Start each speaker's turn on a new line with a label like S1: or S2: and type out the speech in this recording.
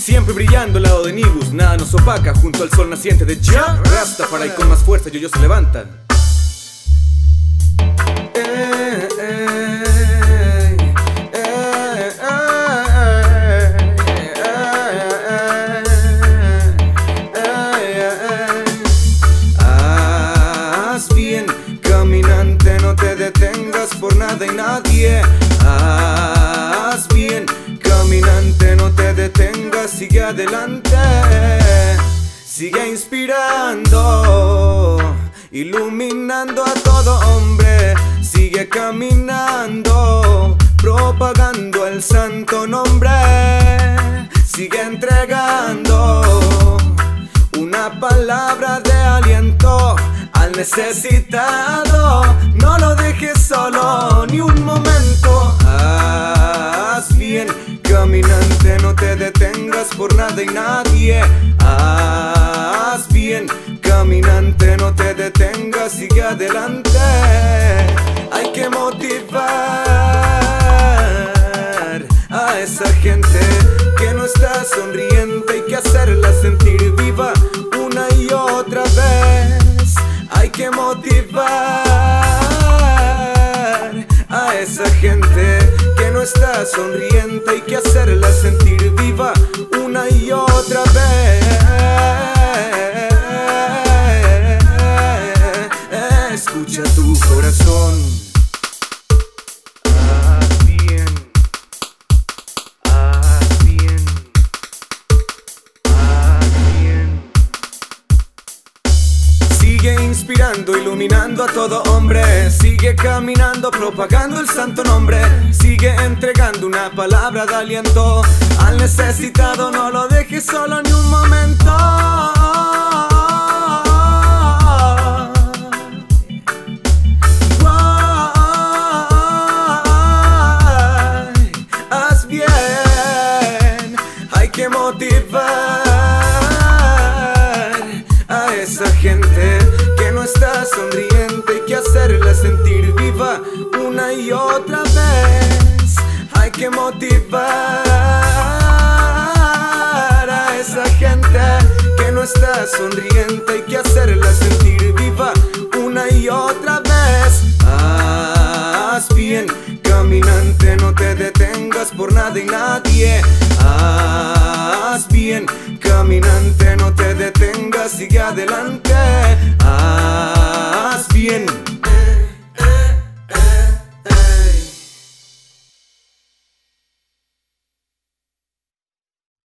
S1: Siempre brillando al lado de Nibus, nada nos opaca. Junto al sol naciente de Jah Rastafari, con más fuerza yo se levanta. Haz bien, caminante, no te detengas por nada y nadie. Haz bien, caminante, no te detengas, sigue adelante. Sigue inspirando, iluminando a todo hombre. Sigue caminando, propagando el santo nombre. Sigue entregando una palabra de aliento al necesitado. No lo dejes solo ni un momento. Haz bien, caminante, no te detengas por nada y nadie. Haz bien, caminante, no te detengas, sigue adelante. Hay que motivar a esa gente que no está sonriente. Hay que hacerla sentir viva una y otra vez. Hay que motivar a esa gente que no está sonriente. Hay que hacerla sentir viva una y otra vez. Escucha tu corazón. Haz bien, haz bien, haz bien. Sigue inspirando, iluminando a todo hombre. Sigue caminando, propagando el santo nombre. Sigue entregando una palabra de aliento al necesitado. No lo dejes solo ni un momento. Haz bien, hay que motivar a esa gente que no está sonriente. Hay que hacerla sentir viva una y otra vez. Hay que motivar a esa gente que no está sonriente. Hay que hacerla sentir viva una y otra vez. Haz bien, caminante, no te detengas por nada y nadie. Haz bien, caminante, no te detengas, sigue adelante. Haz bien.